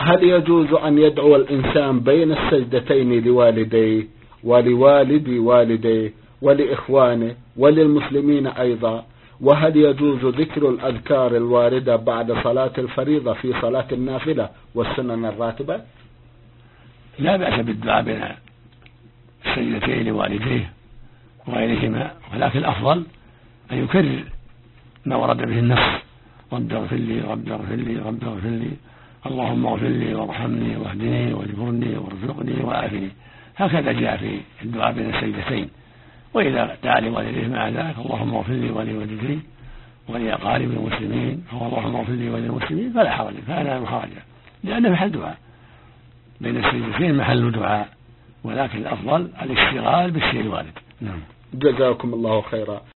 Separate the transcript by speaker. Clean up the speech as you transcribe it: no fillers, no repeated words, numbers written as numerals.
Speaker 1: وهل يجوز أن يدعو الإنسان بين السجدتين لوالديه ولوالد والديه ولإخوانه وللمسلمين أيضا؟ وهل يجوز ذكر الأذكار الواردة بعد صلاة الفريضة في صلاة النافلة والسنن الراتبة؟
Speaker 2: لا بأس بالدعاء بين السجدتين لوالديه وغيرهما، ولكن الأفضل أن يكرر ما ورد به النص: رب اغفر لي رب اغفر لي رب اغفر لي، اللهم اغفر لي وارحمني واهدني واجبرني وارزقني وآفني. هكذا جاء في الدعاء بين السجدتين. وإذا دعا لوالديه مع ذلك: اللهم اغفر لي ولوالدي ولأقارب المسلمين، أو اللهم اغفر لي وللمسلمين، فلا حرج، فلا حرج، لأنه محل دعاء. بين السجدتين محل دعاء، ولكن الأفضل الاشتغال بالشيء الوارد.
Speaker 1: جزاكم الله خيرا.